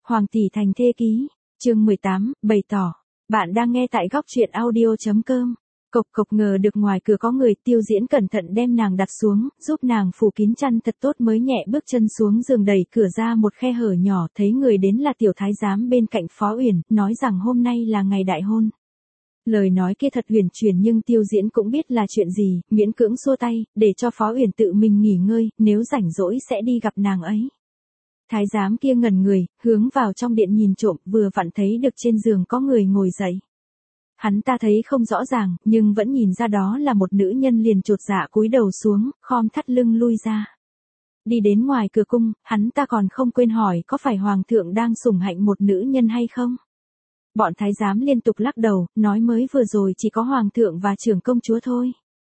Hoàng tỷ thành thê ký, chương 18, bày tỏ. Bạn đang nghe tại góc truyện audio.com. Cộc cộc ngờ được ngoài cửa có người, Tiêu Diễn cẩn thận đem nàng đặt xuống, giúp nàng phủ kín chăn thật tốt mới nhẹ bước chân xuống giường đẩy cửa ra một khe hở nhỏ, thấy người đến là tiểu thái giám bên cạnh Phó Uyển, nói rằng hôm nay là ngày đại hôn. Lời nói kia thật huyền chuyển nhưng Tiêu Diễn cũng biết là chuyện gì, miễn cưỡng xua tay, để cho Phó Uyển tự mình nghỉ ngơi, nếu rảnh rỗi sẽ đi gặp nàng ấy. Thái giám kia ngẩn người, hướng vào trong điện nhìn trộm, vừa vặn thấy được trên giường có người ngồi dậy. Hắn ta thấy không rõ ràng, nhưng vẫn nhìn ra đó là một nữ nhân, liền chột dạ cúi đầu xuống, khom thắt lưng lui ra. Đi đến ngoài cửa cung, hắn ta còn không quên hỏi có phải hoàng thượng đang sủng hạnh một nữ nhân hay không. Bọn thái giám liên tục lắc đầu, nói mới vừa rồi chỉ có hoàng thượng và trưởng công chúa thôi.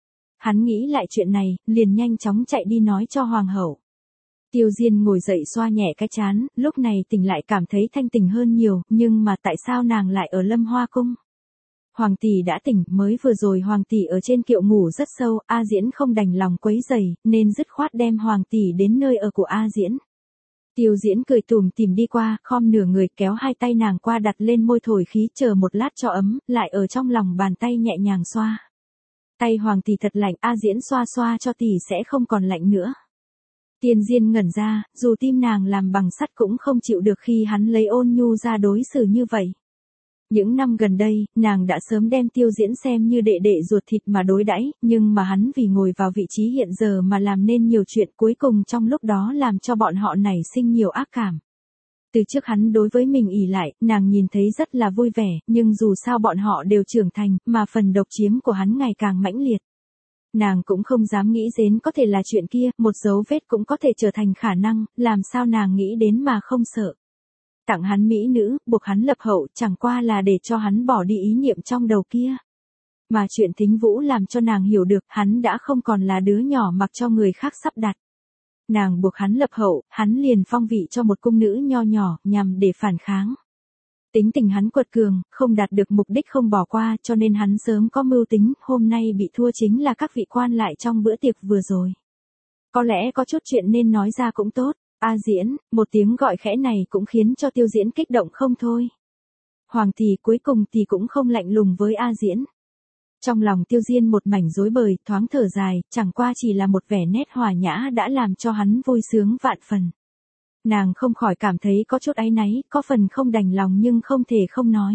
Hắn nghĩ lại chuyện này, liền nhanh chóng chạy đi nói cho hoàng hậu. Tiêu Diên ngồi dậy xoa nhẹ cái trán, lúc này tỉnh lại cảm thấy thanh tỉnh hơn nhiều, nhưng mà tại sao nàng lại ở Lâm Hoa cung? Hoàng tỷ đã tỉnh, mới vừa rồi hoàng tỷ ở trên kiệu ngủ rất sâu, A Diễn không đành lòng quấy rầy, nên dứt khoát đem hoàng tỷ đến nơi ở của A Diễn. Tiêu Diễn cười tủm tỉm đi qua, khom nửa người kéo hai tay nàng qua đặt lên môi thổi khí, chờ một lát cho ấm, lại ở trong lòng bàn tay nhẹ nhàng xoa. Tay hoàng tỷ thật lạnh, A Diễn xoa xoa cho tỷ sẽ không còn lạnh nữa. Tiên Diên ngẩn ra, dù tim nàng làm bằng sắt cũng không chịu được khi hắn lấy ôn nhu ra đối xử như vậy. Những năm gần đây, nàng đã sớm đem Tiêu Diễn xem như đệ đệ ruột thịt mà đối đãi, nhưng mà hắn vì ngồi vào vị trí hiện giờ mà làm nên nhiều chuyện, cuối cùng trong lúc đó làm cho bọn họ nảy sinh nhiều ác cảm. Từ trước hắn đối với mình ỷ lại, nàng nhìn thấy rất là vui vẻ, nhưng dù sao bọn họ đều trưởng thành, mà phần độc chiếm của hắn ngày càng mãnh liệt. Nàng cũng không dám nghĩ đến có thể là chuyện kia, một dấu vết cũng có thể trở thành khả năng, làm sao nàng nghĩ đến mà không sợ. Tặng hắn mỹ nữ, buộc hắn lập hậu, chẳng qua là để cho hắn bỏ đi ý niệm trong đầu kia. Mà chuyện Thính Vũ làm cho nàng hiểu được, hắn đã không còn là đứa nhỏ mặc cho người khác sắp đặt. Nàng buộc hắn lập hậu, hắn liền phong vị cho một cung nữ nho nhỏ, nhằm để phản kháng. Tính tình hắn quật cường, không đạt được mục đích không bỏ qua, cho nên hắn sớm có mưu tính, hôm nay bị thua chính là các vị quan lại trong bữa tiệc vừa rồi. Có lẽ có chút chuyện nên nói ra cũng tốt. A Diễn, một tiếng gọi khẽ này cũng khiến cho Tiêu Diễn kích động không thôi. Hoàng tỷ cuối cùng thì cũng không lạnh lùng với A Diễn. Trong lòng Tiêu Diên một mảnh rối bời, thoáng thở dài, chẳng qua chỉ là một vẻ nét hòa nhã đã làm cho hắn vui sướng vạn phần. Nàng không khỏi cảm thấy có chút áy náy, có phần không đành lòng nhưng không thể không nói.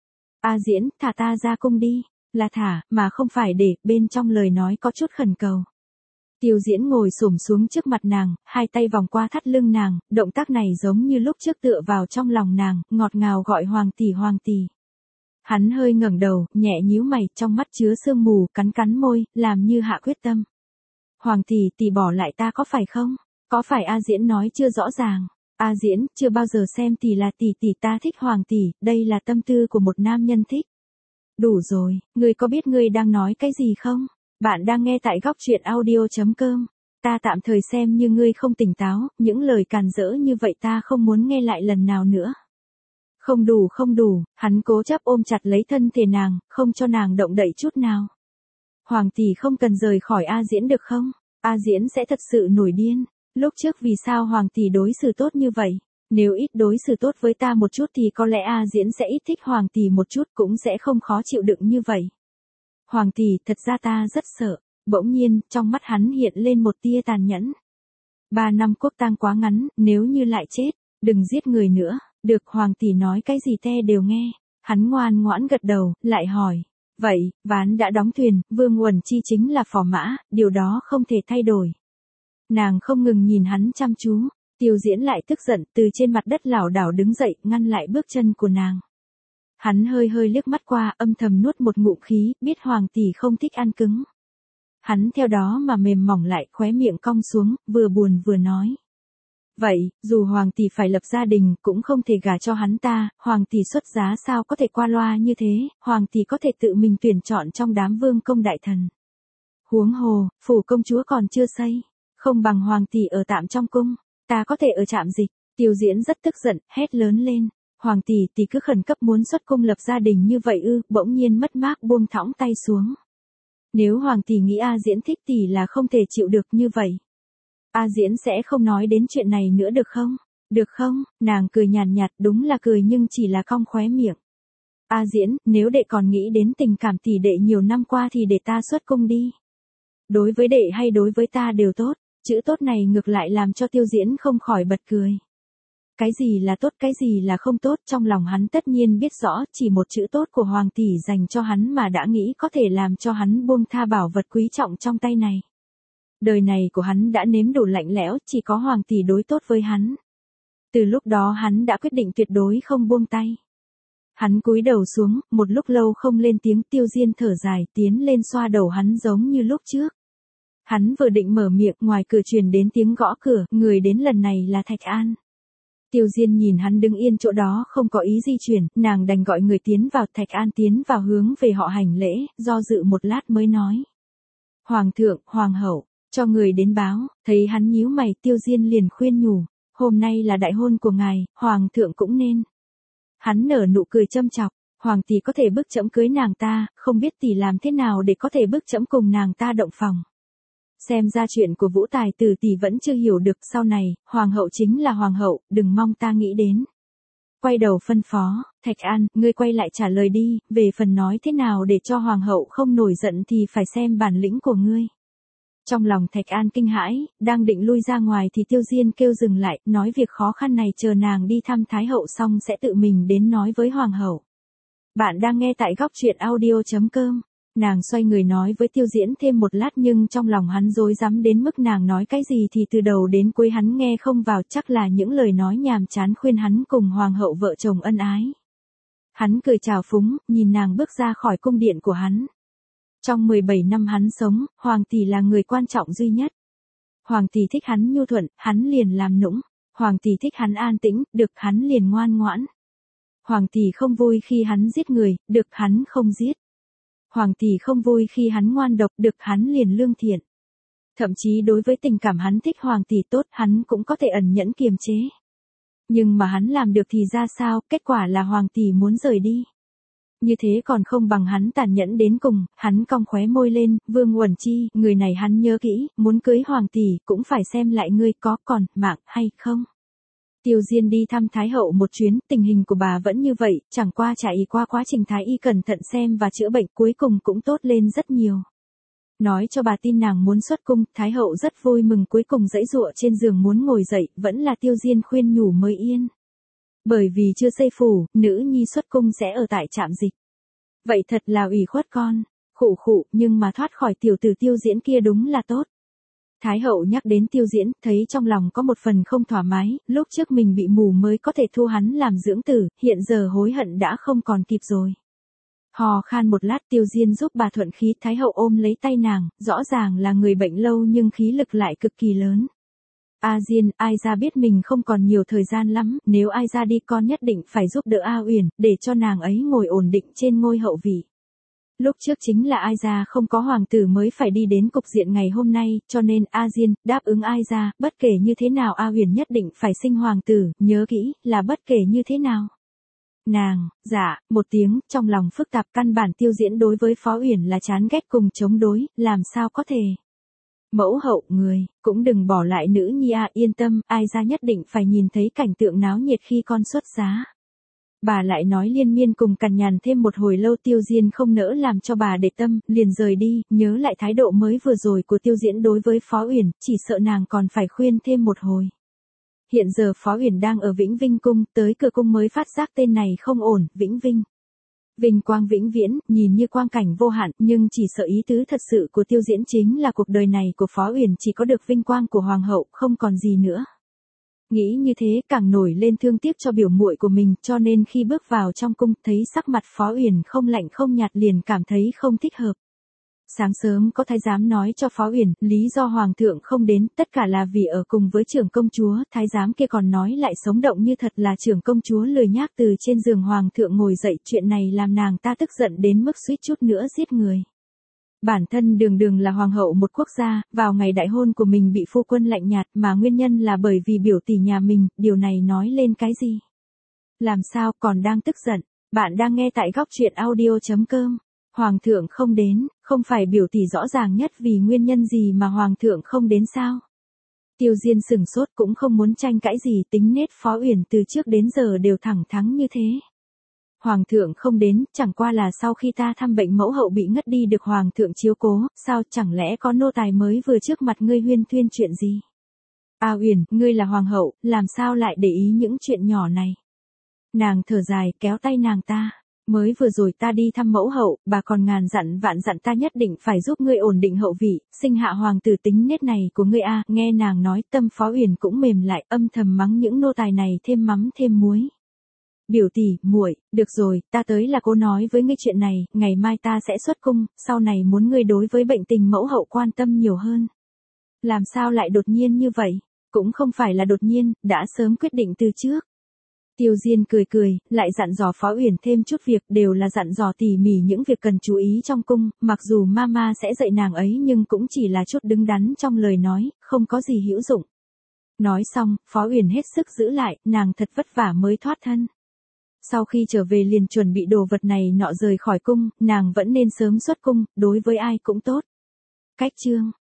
A Diễn, thả ta ra cung đi, là thả, mà không phải để, bên trong lời nói có chút khẩn cầu. Tiêu Diễn ngồi xổm xuống trước mặt nàng, hai tay vòng qua thắt lưng nàng, động tác này giống như lúc trước tựa vào trong lòng nàng, ngọt ngào gọi hoàng tỷ hoàng tỷ. Hắn hơi ngẩng đầu, nhẹ nhíu mày, trong mắt chứa sương mù, cắn cắn môi, làm như hạ quyết tâm. Hoàng tỷ bỏ lại ta có phải không? Có phải A Diễn nói chưa rõ ràng? A Diễn, chưa bao giờ xem tỷ là tỷ ta thích hoàng tỷ, đây là tâm tư của một nam nhân thích. Đủ rồi, ngươi có biết ngươi đang nói cái gì không? Bạn đang nghe tại góc truyện audio.com. Ta tạm thời xem như ngươi không tỉnh táo, những lời càn rỡ như vậy ta không muốn nghe lại lần nào nữa. Không đủ, hắn cố chấp ôm chặt lấy thân thể nàng, không cho nàng động đậy chút nào. Hoàng tỷ không cần rời khỏi A Diễn được không? A Diễn sẽ thật sự nổi điên. Lúc trước vì sao hoàng tỷ đối xử tốt như vậy? Nếu ít đối xử tốt với ta một chút thì có lẽ A Diễn sẽ ít thích hoàng tỷ một chút, cũng sẽ không khó chịu đựng như vậy. Hoàng tỷ, thật ra ta rất sợ. Bỗng nhiên, trong mắt hắn hiện lên một tia tàn nhẫn. 3 năm quốc tang quá ngắn, nếu như lại chết, đừng giết người nữa. Được, hoàng tỷ nói cái gì te đều nghe. Hắn ngoan ngoãn gật đầu, lại hỏi. Vậy, ván đã đóng thuyền, Vương Uẩn Chi chính là phò mã, điều đó không thể thay đổi. Nàng không ngừng nhìn hắn chăm chú. Tiêu Diễn lại tức giận, từ trên mặt đất lảo đảo đứng dậy, ngăn lại bước chân của nàng. Hắn hơi liếc mắt qua, âm thầm nuốt một ngụm khí, biết hoàng tỷ không thích ăn cứng. Hắn theo đó mà mềm mỏng lại, khóe miệng cong xuống, vừa buồn vừa nói. Vậy, dù hoàng tỷ phải lập gia đình, cũng không thể gả cho hắn ta, hoàng tỷ xuất giá sao có thể qua loa như thế, hoàng tỷ có thể tự mình tuyển chọn trong đám vương công đại thần. Huống hồ, phủ công chúa còn chưa xây, không bằng hoàng tỷ ở tạm trong cung, ta có thể ở trạm dịch. Tiêu Diễn rất tức giận, hét lớn lên. Hoàng tỷ cứ khẩn cấp muốn xuất cung lập gia đình như vậy ư? Bỗng nhiên mất mát buông thõng tay xuống. Nếu hoàng tỷ nghĩ A Diễn thích tỷ là không thể chịu được như vậy. A Diễn sẽ không nói đến chuyện này nữa được không? Được không? Nàng cười nhàn nhạt, đúng là cười nhưng chỉ là cong khóe miệng. A Diễn, nếu đệ còn nghĩ đến tình cảm tỷ đệ nhiều năm qua thì để ta xuất cung đi. Đối với đệ hay đối với ta đều tốt, chữ tốt này ngược lại làm cho Tiêu Diễn không khỏi bật cười. Cái gì là tốt, cái gì là không tốt, trong lòng hắn tất nhiên biết rõ, chỉ một chữ tốt của Hoàng tỷ dành cho hắn mà đã nghĩ có thể làm cho hắn buông tha bảo vật quý trọng trong tay này. Đời này của hắn đã nếm đủ lạnh lẽo, chỉ có Hoàng tỷ đối tốt với hắn. Từ lúc đó hắn đã quyết định tuyệt đối không buông tay. Hắn cúi đầu xuống, một lúc lâu không lên tiếng. Tiêu Diên thở dài tiến lên xoa đầu hắn giống như lúc trước. Hắn vừa định mở miệng, ngoài cửa truyền đến tiếng gõ cửa, người đến lần này là Thạch An. Tiêu Diên nhìn hắn đứng yên chỗ đó không có ý di chuyển, nàng đành gọi người tiến vào. Thạch An tiến vào hướng về họ hành lễ, do dự một lát mới nói. Hoàng thượng, hoàng hậu, cho người đến báo. Thấy hắn nhíu mày, Tiêu Diên liền khuyên nhủ, hôm nay là đại hôn của ngài, hoàng thượng cũng nên. Hắn nở nụ cười châm chọc, hoàng tỷ có thể bức trẫm cưới nàng ta, không biết tỷ làm thế nào để có thể bức trẫm cùng nàng ta động phòng. Xem ra chuyện của Vũ Tài Tử tỷ vẫn chưa hiểu được, sau này, hoàng hậu chính là hoàng hậu, đừng mong ta nghĩ đến. Quay đầu phân phó, Thạch An, ngươi quay lại trả lời đi, về phần nói thế nào để cho hoàng hậu không nổi giận thì phải xem bản lĩnh của ngươi. Trong lòng Thạch An kinh hãi, đang định lui ra ngoài thì Tiêu Diên kêu dừng lại, nói việc khó khăn này chờ nàng đi thăm Thái hậu xong sẽ tự mình đến nói với hoàng hậu. Bạn đang nghe tại góc truyện audio.com. Nàng xoay người nói với Tiêu Diễn thêm một lát nhưng trong lòng hắn rối rắm đến mức nàng nói cái gì thì từ đầu đến cuối hắn nghe không vào, chắc là những lời nói nhàm chán khuyên hắn cùng hoàng hậu vợ chồng ân ái. Hắn cười chào phúng, nhìn nàng bước ra khỏi cung điện của hắn. Trong 17 năm hắn sống, Hoàng tỷ là người quan trọng duy nhất. Hoàng tỷ thích hắn nhu thuận, hắn liền làm nũng. Hoàng tỷ thích hắn an tĩnh, được hắn liền ngoan ngoãn. Hoàng tỷ không vui khi hắn giết người, được hắn không giết. Hoàng tỷ không vui khi hắn ngoan độc, được hắn liền lương thiện. Thậm chí đối với tình cảm hắn thích Hoàng tỷ tốt, hắn cũng có thể ẩn nhẫn kiềm chế. Nhưng mà hắn làm được thì ra sao, kết quả là Hoàng tỷ muốn rời đi. Như thế còn không bằng hắn tàn nhẫn đến cùng. Hắn cong khóe môi lên, Vương Uẩn Chi, người này hắn nhớ kỹ, muốn cưới Hoàng tỷ cũng phải xem lại ngươi có còn mạng hay không. Tiêu Diên đi thăm Thái hậu một chuyến, tình hình của bà vẫn như vậy, chẳng qua trải qua quá trình Thái y cẩn thận xem và chữa bệnh, cuối cùng cũng tốt lên rất nhiều. Nói cho bà tin nàng muốn xuất cung, Thái hậu rất vui mừng, cuối cùng giãy giụa trên giường muốn ngồi dậy, vẫn là Tiêu Diên khuyên nhủ mới yên. Bởi vì chưa xây phủ, nữ nhi xuất cung sẽ ở tại trạm dịch. Vậy thật là ủy khuất con. Khụ khụ, nhưng mà thoát khỏi tiểu tử Tiêu Diễn kia đúng là tốt. Thái hậu nhắc đến Tiêu Diễn, thấy trong lòng có một phần không thoải mái, lúc trước mình bị mù mới có thể thu hắn làm dưỡng tử, hiện giờ hối hận đã không còn kịp rồi. Hò khan một lát, Tiêu Diên giúp bà thuận khí. Thái hậu ôm lấy tay nàng, rõ ràng là người bệnh lâu nhưng khí lực lại cực kỳ lớn. A Diên, ai ra biết mình không còn nhiều thời gian lắm, nếu ai ra đi con nhất định phải giúp đỡ A Uyển, để cho nàng ấy ngồi ổn định trên ngôi hậu vị. Lúc trước chính là ai ra không có hoàng tử mới phải đi đến cục diện ngày hôm nay, cho nên A Diên đáp ứng ai ra, bất kể như thế nào A Uyển nhất định phải sinh hoàng tử, nhớ kỹ, là bất kể như thế nào. Nàng, dạ, một tiếng, trong lòng phức tạp, căn bản Tiêu Diễn đối với Phó Uyển là chán ghét cùng chống đối, làm sao có thể. Mẫu hậu, người, cũng đừng bỏ lại nữ nhi a, yên tâm, ai ra nhất định phải nhìn thấy cảnh tượng náo nhiệt khi con xuất giá. Bà lại nói liên miên cùng cằn nhằn thêm một hồi lâu. Tiêu Diên không nỡ làm cho bà để tâm, liền rời đi, nhớ lại thái độ mới vừa rồi của Tiêu Diễn đối với Phó Uyển, chỉ sợ nàng còn phải khuyên thêm một hồi. Hiện giờ Phó Uyển đang ở Vĩnh Vinh cung, tới cửa cung mới phát giác tên này không ổn. Vĩnh Vinh. Vinh quang vĩnh viễn, nhìn như quang cảnh vô hạn, nhưng chỉ sợ ý tứ thật sự của Tiêu Diễn chính là cuộc đời này của Phó Uyển chỉ có được vinh quang của hoàng hậu, không còn gì nữa. Nghĩ như thế càng nổi lên thương tiếc cho biểu muội của mình, cho nên khi bước vào trong cung, thấy sắc mặt Phó Uyển không lạnh không nhạt liền cảm thấy không thích hợp. Sáng sớm có thái giám nói cho Phó Uyển, lý do hoàng thượng không đến, tất cả là vì ở cùng với trưởng công chúa. Thái giám kia còn nói lại sống động như thật là trưởng công chúa lười nhác từ trên giường hoàng thượng ngồi dậy, chuyện này làm nàng ta tức giận đến mức suýt chút nữa giết người. Bản thân đường đường là hoàng hậu một quốc gia, vào ngày đại hôn của mình bị phu quân lạnh nhạt, mà nguyên nhân là bởi vì biểu tỷ nhà mình, điều này nói lên cái gì? Làm sao còn đang tức giận? Bạn đang nghe tại góc truyện audio.com. Hoàng thượng không đến, không phải biểu tỷ rõ ràng nhất vì nguyên nhân gì mà hoàng thượng không đến sao? Tiêu Diên sừng sốt cũng không muốn tranh cãi gì, tính nết Phó Uyển từ trước đến giờ đều thẳng thắn như thế. Hoàng thượng không đến, chẳng qua là sau khi ta thăm bệnh mẫu hậu bị ngất đi được Hoàng thượng chiếu cố, sao chẳng lẽ có nô tài mới vừa trước mặt ngươi huyên thuyên chuyện gì? A Uyển, ngươi là Hoàng hậu, làm sao lại để ý những chuyện nhỏ này? Nàng thở dài, kéo tay nàng ta. Mới vừa rồi ta đi thăm mẫu hậu, bà còn ngàn dặn vạn dặn ta nhất định phải giúp ngươi ổn định hậu vị, sinh hạ hoàng tử tính nết này của ngươi a. Nghe nàng nói, tâm Phó Uyển cũng mềm lại, âm thầm mắng những nô tài này thêm mắm thêm muối. Biểu tỷ, muội, được rồi, ta tới là cô nói với ngươi chuyện này, ngày mai ta sẽ xuất cung, sau này muốn ngươi đối với bệnh tình mẫu hậu quan tâm nhiều hơn. Làm sao lại đột nhiên như vậy? Cũng không phải là đột nhiên, đã sớm quyết định từ trước. Tiêu Diên cười cười, lại dặn dò Phó Uyển thêm chút việc, đều là dặn dò tỉ mỉ những việc cần chú ý trong cung, mặc dù mama sẽ dạy nàng ấy nhưng cũng chỉ là chút đứng đắn trong lời nói, không có gì hữu dụng. Nói xong, Phó Uyển hết sức giữ lại, nàng thật vất vả mới thoát thân. Sau khi trở về liền chuẩn bị đồ vật này nọ rời khỏi cung, nàng vẫn nên sớm xuất cung, đối với ai cũng tốt. Cách chương